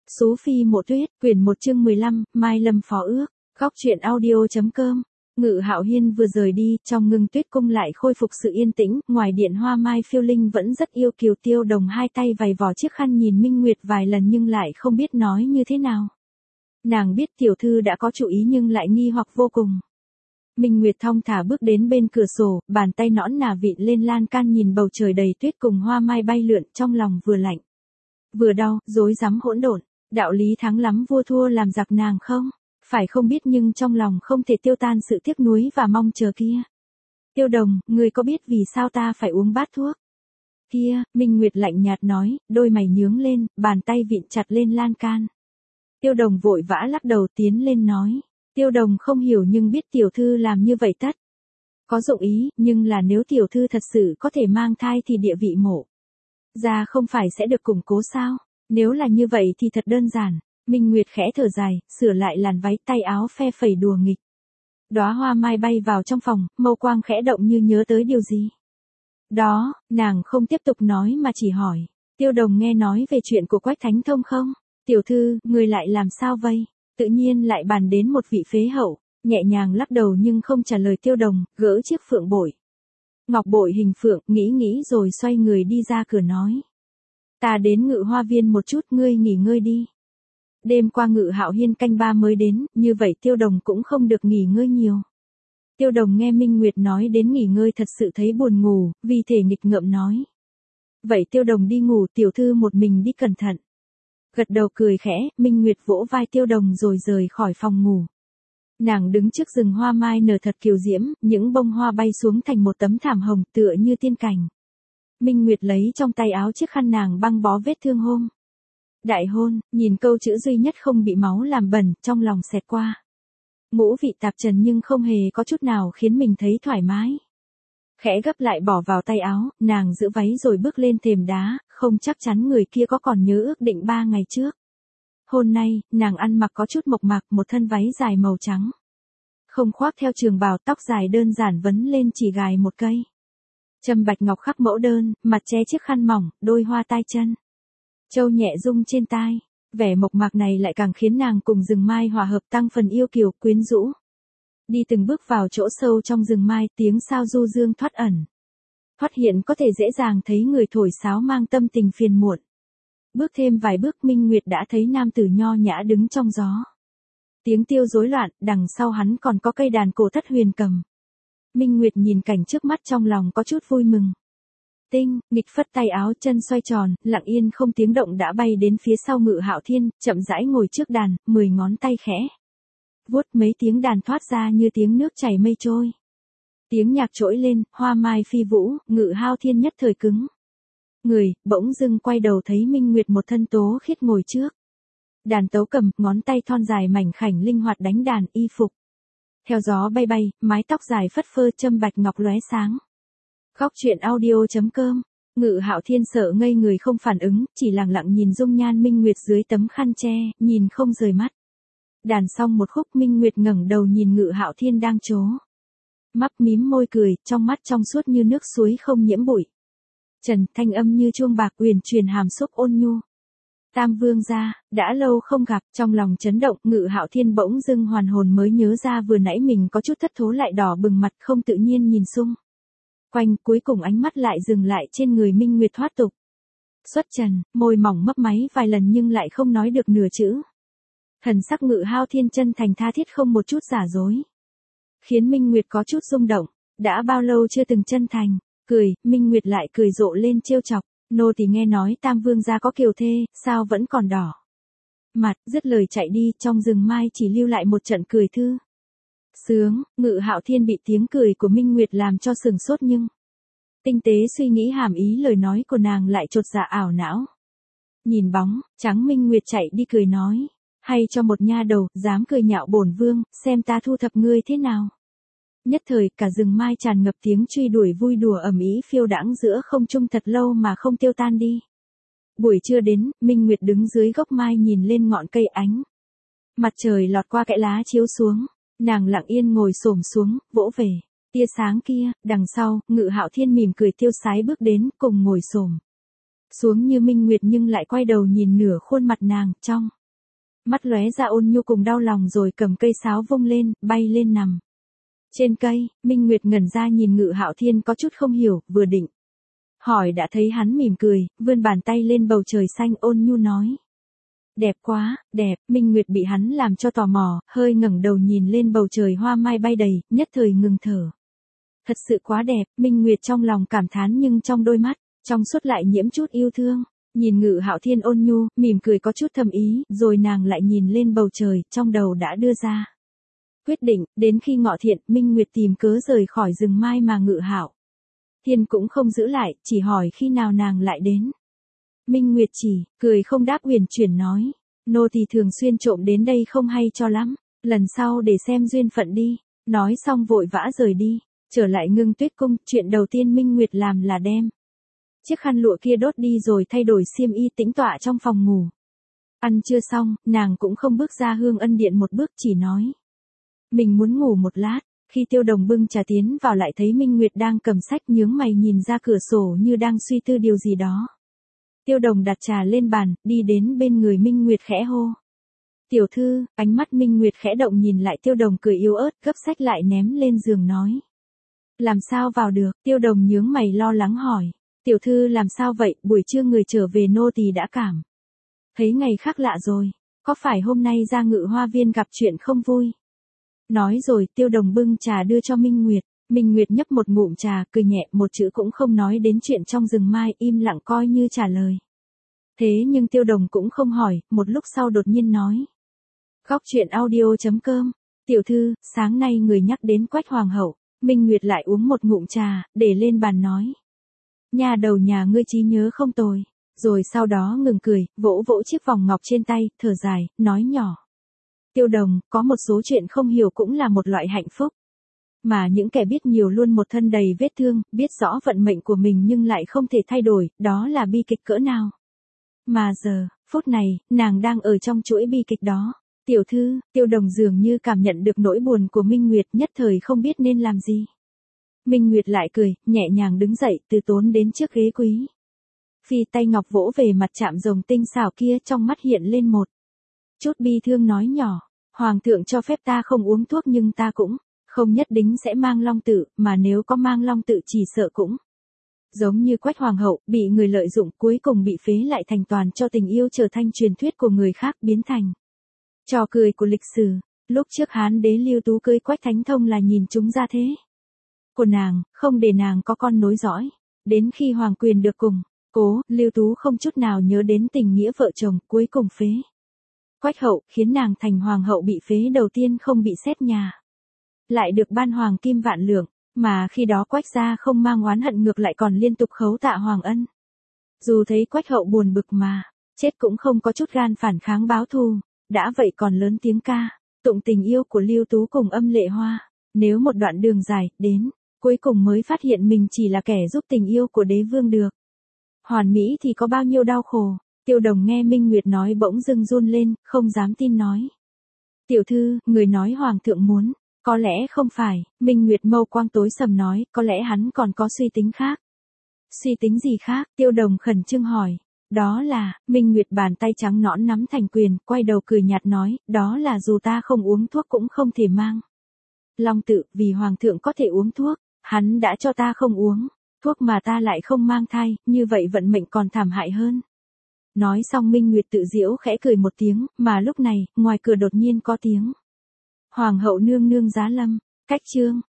Sú Phi Mộ Tuyết, quyển 1 chương 15, Mai Lâm phó ước, góc truyện audio.com. Ngự Hạo Hiên vừa rời đi, trong Ngưng Tuyết cung lại khôi phục sự yên tĩnh, ngoài điện Hoa Mai Phiêu Linh vẫn rất yêu kiều. Tiêu Đồng hai tay vầy vò chiếc khăn nhìn Minh Nguyệt vài lần nhưng lại không biết nói như thế nào. Nàng biết tiểu thư đã có chủ ý nhưng lại nghi hoặc vô cùng. Minh Nguyệt thong thả bước đến bên cửa sổ, bàn tay nõn nà vịn lên lan can nhìn bầu trời đầy tuyết cùng hoa mai bay lượn, trong lòng vừa lạnh vừa đau, rối rắm hỗn độn. Đạo lý thắng lắm vua thua làm giặc nàng không? Phải không biết nhưng trong lòng không thể tiêu tan sự tiếc nuối và mong chờ kia. Tiêu Đồng, ngươi có biết vì sao ta phải uống bát thuốc kia? Minh Nguyệt lạnh nhạt nói, đôi mày nhướng lên, bàn tay vịn chặt lên lan can. Tiêu Đồng vội vã lắc đầu tiến lên nói. Tiêu Đồng không hiểu nhưng biết tiểu thư làm như vậy tất có dụng ý, nhưng là nếu tiểu thư thật sự có thể mang thai thì địa vị Mộ gia không phải sẽ được củng cố sao? Nếu là như vậy thì thật đơn giản. Minh Nguyệt khẽ thở dài, sửa lại làn váy tay áo phe phẩy đùa nghịch. Đóa hoa mai bay vào trong phòng, mâu quang khẽ động như nhớ tới điều gì. Đó, nàng không tiếp tục nói mà chỉ hỏi. Tiêu Đồng nghe nói về chuyện của Quách Thánh Thông không? Tiểu thư, người lại làm sao vây? Tự nhiên lại bàn đến một vị phế hậu, nhẹ nhàng lắc đầu nhưng không trả lời Tiêu Đồng, gỡ chiếc phượng bội. Ngọc bội hình phượng, nghĩ rồi xoay người đi ra cửa nói. Ta đến Ngự Hoa Viên một chút, ngươi nghỉ ngơi đi. Đêm qua Ngự Hạo Hiên canh ba mới đến, như vậy Tiêu Đồng cũng không được nghỉ ngơi nhiều. Tiêu Đồng nghe Minh Nguyệt nói đến nghỉ ngơi thật sự thấy buồn ngủ, vì thể nghịch ngợm nói. Vậy Tiêu Đồng đi ngủ, tiểu thư một mình đi cẩn thận. Gật đầu cười khẽ, Minh Nguyệt vỗ vai Tiêu Đồng rồi rời khỏi phòng ngủ. Nàng đứng trước rừng hoa mai nở thật kiều diễm, những bông hoa bay xuống thành một tấm thảm hồng tựa như tiên cảnh. Minh Nguyệt lấy trong tay áo chiếc khăn nàng băng bó vết thương hôm đại hôn, nhìn câu chữ duy nhất không bị máu làm bẩn, trong lòng xẹt qua. Ngũ vị tạp trần nhưng không hề có chút nào khiến mình thấy thoải mái. Khẽ gấp lại bỏ vào tay áo, nàng giữ váy rồi bước lên thềm đá, không chắc chắn người kia có còn nhớ ước định 3 ngày trước. Hôm nay, nàng ăn mặc có chút mộc mạc, một thân váy dài màu trắng. Không khoác theo trường bào, tóc dài đơn giản vấn lên chỉ gài một cây. Châm bạch ngọc khắc mẫu đơn, mặt che chiếc khăn mỏng, đôi hoa tai chân. Châu nhẹ rung trên tai, vẻ mộc mạc này lại càng khiến nàng cùng rừng mai hòa hợp tăng phần yêu kiều quyến rũ. Đi từng bước vào chỗ sâu trong rừng mai, tiếng sao du dương thoát ẩn. Thoát hiện có thể dễ dàng thấy người thổi sáo mang tâm tình phiền muộn. Bước thêm vài bước Minh Nguyệt đã thấy nam tử nho nhã đứng trong gió. Tiếng tiêu rối loạn, đằng sau hắn còn có cây đàn cổ thất huyền cầm. Minh Nguyệt nhìn cảnh trước mắt trong lòng có chút vui mừng. Tinh, nghịch phất tay áo chân xoay tròn, lặng yên không tiếng động đã bay đến phía sau Ngự Hạo Thiên, chậm rãi ngồi trước đàn, 10 ngón tay khẽ vuốt mấy tiếng đàn thoát ra như tiếng nước chảy mây trôi. Tiếng nhạc trỗi lên, hoa mai phi vũ, Ngự Hạo Thiên nhất thời cứng người, bỗng dưng quay đầu thấy Minh Nguyệt một thân tố khiết ngồi trước đàn tấu cầm, ngón tay thon dài mảnh khảnh linh hoạt đánh đàn, y phục theo gió bay bay, mái tóc dài phất phơ, châm bạch ngọc lóe sáng. Góc truyện audio.com. Ngự Hạo Thiên sợ ngây người không phản ứng, chỉ lặng lặng nhìn dung nhan Minh Nguyệt dưới tấm khăn che, nhìn không rời mắt. Đàn xong một khúc Minh Nguyệt ngẩng đầu nhìn Ngự Hạo Thiên đang trố mắt mím môi cười, trong mắt trong suốt như nước suối không nhiễm bụi. Trần, thanh âm như chuông bạc uyển chuyển hàm xúc ôn nhu. Tam vương gia, đã lâu không gặp, trong lòng chấn động, Ngự Hạo Thiên bỗng dưng hoàn hồn mới nhớ ra vừa nãy mình có chút thất thố lại đỏ bừng mặt, không tự nhiên nhìn xung quanh, cuối cùng ánh mắt lại dừng lại trên người Minh Nguyệt thoát tục. Xuất trần, môi mỏng mấp máy vài lần nhưng lại không nói được nửa chữ. Thần sắc Ngự Hạo Thiên chân thành tha thiết không một chút giả dối. Khiến Minh Nguyệt có chút rung động, đã bao lâu chưa từng chân thành, cười, Minh Nguyệt lại cười rộ lên trêu chọc, nô tỳ nghe nói Tam vương gia có kiều thê, sao vẫn còn đỏ mặt, dứt lời chạy đi, trong rừng mai chỉ lưu lại một trận cười thư sướng. Ngự Hạo Thiên bị tiếng cười của Minh Nguyệt làm cho sừng sốt nhưng tinh tế suy nghĩ hàm ý lời nói của nàng lại chột dạ ảo não. Nhìn bóng trắng Minh Nguyệt chạy đi cười nói, hay cho một nha đầu dám cười nhạo bổn vương, xem ta thu thập ngươi thế nào. Nhất thời cả rừng mai tràn ngập tiếng truy đuổi vui đùa ầm ĩ phiêu đãng giữa không trung thật lâu mà không tiêu tan đi. Buổi trưa đến, Minh Nguyệt đứng dưới gốc mai nhìn lên ngọn cây, ánh mặt trời lọt qua kẽ lá chiếu xuống. Nàng lặng yên ngồi xổm xuống, vỗ về tia sáng kia, đằng sau, Ngự Hạo Thiên mỉm cười tiêu sái bước đến, cùng ngồi xổm xuống như Minh Nguyệt nhưng lại quay đầu nhìn nửa khuôn mặt nàng, trong Mắt lóe ra ôn nhu cùng đau lòng rồi cầm cây sáo vung lên, bay lên nằm. Trên cây, Minh Nguyệt ngẩn ra nhìn Ngự Hạo Thiên có chút không hiểu, vừa định hỏi đã thấy hắn mỉm cười, vươn bàn tay lên bầu trời xanh ôn nhu nói. Đẹp quá, đẹp, Minh Nguyệt bị hắn làm cho tò mò, hơi ngẩng đầu nhìn lên bầu trời hoa mai bay đầy, nhất thời ngừng thở. Thật sự quá đẹp, Minh Nguyệt trong lòng cảm thán nhưng trong đôi mắt, trong suốt lại nhiễm chút yêu thương. Nhìn Ngự Hạo Thiên ôn nhu, mỉm cười có chút thầm ý, rồi nàng lại nhìn lên bầu trời, trong đầu đã đưa ra quyết định, đến khi ngọ thiện, Minh Nguyệt tìm cớ rời khỏi rừng mai mà Ngự Hạo Thiên cũng không giữ lại, chỉ hỏi khi nào nàng lại đến. Minh Nguyệt chỉ, cười không đáp huyền chuyển nói, nô tỳ thường xuyên trộm đến đây không hay cho lắm, lần sau để xem duyên phận đi, nói xong vội vã rời đi, trở lại Ngưng Tuyết cung, chuyện đầu tiên Minh Nguyệt làm là đem chiếc khăn lụa kia đốt đi rồi thay đổi xiêm y tĩnh tọa trong phòng ngủ. Ăn trưa xong, nàng cũng không bước ra Hương Ân Điện một bước chỉ nói. Mình muốn ngủ một lát, khi Tiêu Đồng bưng trà tiến vào lại thấy Minh Nguyệt đang cầm sách nhướng mày nhìn ra cửa sổ như đang suy tư điều gì đó. Tiêu Đồng đặt trà lên bàn, đi đến bên người Minh Nguyệt khẽ hô. Tiểu thư, ánh mắt Minh Nguyệt khẽ động nhìn lại Tiêu Đồng cười yếu ớt, gấp sách lại ném lên giường nói. Làm sao vào được, Tiêu Đồng nhướng mày lo lắng hỏi. Tiểu thư làm sao vậy, buổi trưa người trở về nô tỳ đã cảm thấy ngày khác lạ rồi, có phải hôm nay ra Ngự Hoa Viên gặp chuyện không vui? Nói rồi Tiêu Đồng bưng trà đưa cho Minh Nguyệt, Minh Nguyệt nhấp một ngụm trà, cười nhẹ, một chữ cũng không nói đến chuyện trong rừng mai, im lặng coi như trả lời. Thế nhưng Tiêu Đồng cũng không hỏi, một lúc sau đột nhiên nói. Góc truyện audio.com, tiểu thư, sáng nay người nhắc đến Quách Hoàng hậu, Minh Nguyệt lại uống một ngụm trà, để lên bàn nói. Nhà đầu nhà ngươi trí nhớ không tồi, rồi sau đó ngừng cười, vỗ vỗ chiếc vòng ngọc trên tay, thở dài, nói nhỏ. Tiêu Đồng, có một số chuyện không hiểu cũng là một loại hạnh phúc. Mà những kẻ biết nhiều luôn một thân đầy vết thương, biết rõ vận mệnh của mình nhưng lại không thể thay đổi, đó là bi kịch cỡ nào. Mà giờ, phút này, nàng đang ở trong chuỗi bi kịch đó. Tiểu thư, Tiêu Đồng dường như cảm nhận được nỗi buồn của Minh Nguyệt, nhất thời không biết nên làm gì. Minh Nguyệt lại cười, nhẹ nhàng đứng dậy, từ tốn đến trước ghế quý. Phi tay ngọc vỗ về mặt chạm rồng tinh xảo kia, trong mắt hiện lên một chút bi thương nói nhỏ. Hoàng thượng cho phép ta không uống thuốc nhưng ta cũng không nhất định sẽ mang long tự, mà nếu có mang long tự chỉ sợ cũng giống như Quách Hoàng hậu, bị người lợi dụng cuối cùng bị phế lại thành toàn cho tình yêu trở thành truyền thuyết của người khác biến thành trò cười của lịch sử. Lúc trước Hán đế Lưu Tú cưới Quách Thánh Thông là nhìn chúng ra thế của nàng, không để nàng có con nối dõi. Đến khi hoàng quyền được củng cố, Lưu Tú không chút nào nhớ đến tình nghĩa vợ chồng, cuối cùng phế Quách hậu, khiến nàng thành hoàng hậu bị phế đầu tiên không bị xét nhà. Lại được ban hoàng kim vạn lượng, mà khi đó Quách gia không mang oán hận ngược lại còn liên tục khấu tạ hoàng ân. Dù thấy Quách hậu buồn bực mà, chết cũng không có chút gan phản kháng báo thù, đã vậy còn lớn tiếng ca, tụng tình yêu của Lưu Tú cùng Âm Lệ Hoa. Nếu một đoạn đường dài, đến, cuối cùng mới phát hiện mình chỉ là kẻ giúp tình yêu của đế vương được hoàn mỹ thì có bao nhiêu đau khổ. Tiêu Đồng nghe Minh Nguyệt nói bỗng dưng run lên, không dám tin nói. Tiểu thư, người nói hoàng thượng muốn, có lẽ không phải, Minh Nguyệt mâu quang tối sầm nói, có lẽ hắn còn có suy tính khác. Suy tính gì khác? Tiêu Đồng khẩn trương hỏi. Đó là, Minh Nguyệt bàn tay trắng nõn nắm thành quyền, quay đầu cười nhạt nói, đó là dù ta không uống thuốc cũng không thể mang long tự, vì hoàng thượng có thể uống thuốc, hắn đã cho ta không uống thuốc mà ta lại không mang thai, như vậy vận mệnh còn thảm hại hơn. Nói xong Minh Nguyệt tự giễu khẽ cười một tiếng, mà lúc này, ngoài cửa đột nhiên có tiếng. Hoàng hậu nương nương giá lâm, cách chương.